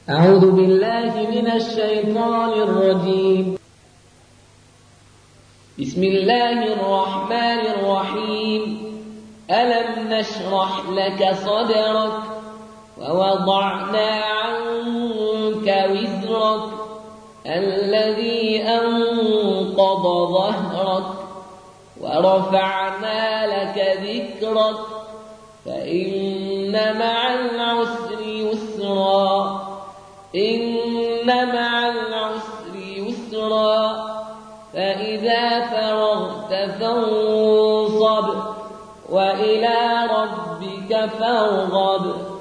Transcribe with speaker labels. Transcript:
Speaker 1: أعوذ بالله من الشيطان الرجيم. بسم الله الرحمن الرحيم. ألم نشرح لك صدرك ووضعنا عنك وزرك الذي أنقض ظهرك ورفعنا لك ذكرك فإن مع العسر يسرا إن مع العسر يسرا فإذا فرغت فانصب وإلى ربك فارغب.